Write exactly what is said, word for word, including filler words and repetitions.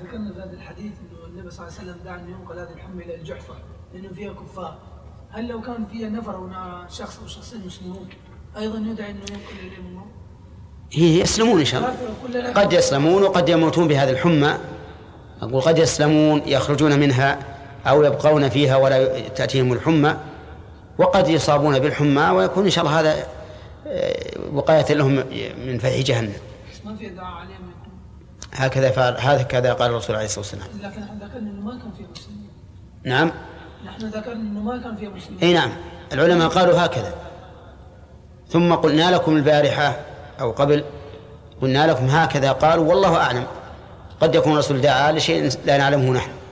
ذكرنا في هذا الحديث انه النبي صلى الله عليه وسلم دعا ان ينقل هذه الحمى الى الجحفه لانه فيها كفار. هل لو كان فيها نفر او شخص او شخصين مسلمون ايضا يدعى انه ينقل اليهم النار؟ هي يسلمون ان شاء الله، قد يسلمون وقد يموتون بهذه الحمى. اقول قد يسلمون يخرجون منها او يبقون فيها ولا تاتيهم الحمى، وقد يصابون بالحمى ويكون ان شاء الله هذا وقاية لهم من فيح جهنم. ما في دعاء عليهم هكذا فعل، هكذا قال الرسول عليه الصلاة والسلام. لكن نحن ذكرنا انه ما كان فيه مسلمين. نعم. نحن ذكرنا انه ما كان فيه مسلمين. اي نعم، العلماء قالوا هكذا. ثم قلنا لكم البارحة او قبل قلنا لكم هكذا قالوا، والله اعلم، قد يكون الرسول دعا لشيء لا نعلمه نحن.